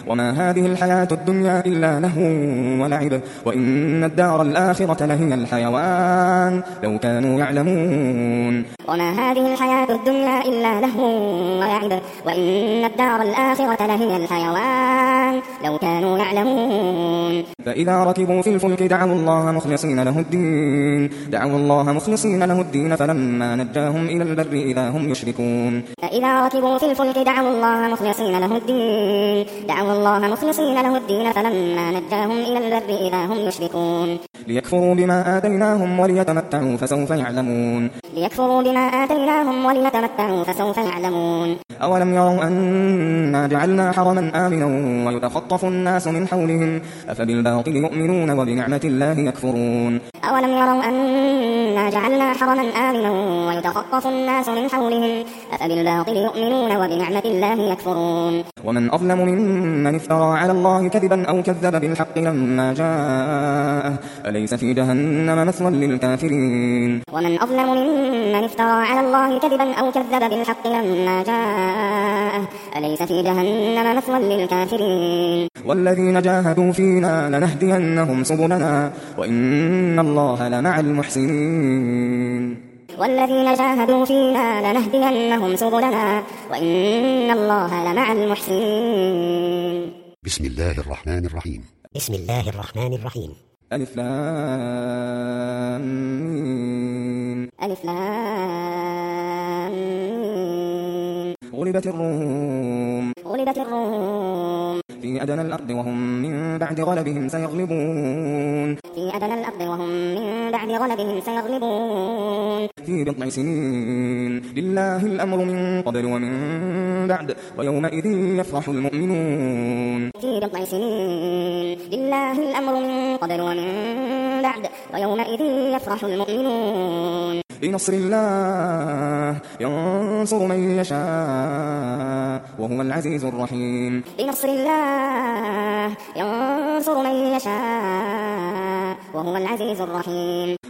وما هذه الحياة الدنيا إلا لهو ولعب وإن الدار الآخرة لهي الحيوان لو كانوا يعلمون وما هذه الحياة الدنيا إلا لهو ولعب وإن الدار الآخرة لهي الحيوان لو كانوا يعلمون فإذا ركبوا في الفلك دعوا الله مخلصين له الدين فلما نجاهم إلى البر إذا هم يشركون فإذا ركبوا في الفلك دعوا الله مخلصين له الدين فلما نجاهم إلى البر إذا هم يشركون ليكفروا بما آتيناهم وليتمتعوا فسوف يعلمون أولم يروا أنا جعلنا حرما آمنا ويتخطف الناس من حولهم أفبالباطل يؤمنون وبنعمة الله يكفرون أولم يروا أنا جعلنا حرما آمنا ويتخطف الناس من حولهم أفبالباطل يؤمنون وبنعمة الله يكفرون ومن أظلم ممن افترى على الله كذبا أو كذب بالحق لما جاءه أليس في جهنم مثوى للكافرين ومن أظلم ممن افترى على الله كذبا أو كذب بالحق لما جاءه أليس في جهنم مثوى للكافرين والذين جاهدوا فينا لنهدينهم سبلنا وإن الله لمع المحسنين والذين جاهدوا فينا لنهدينهم سبلنا وإن الله لمع المحسنين بسم الله الرحمن الرحيم ألف لام ميم. غلبت الروم في أدنى الأرض وهم من بعد غلبهم سيغلبون في بضع سنين لله الأمر من قبل ومن بعد ويومئذ يفرح المؤمنون بنصر الله ينصر من يشاء وهو العزيز الرحيم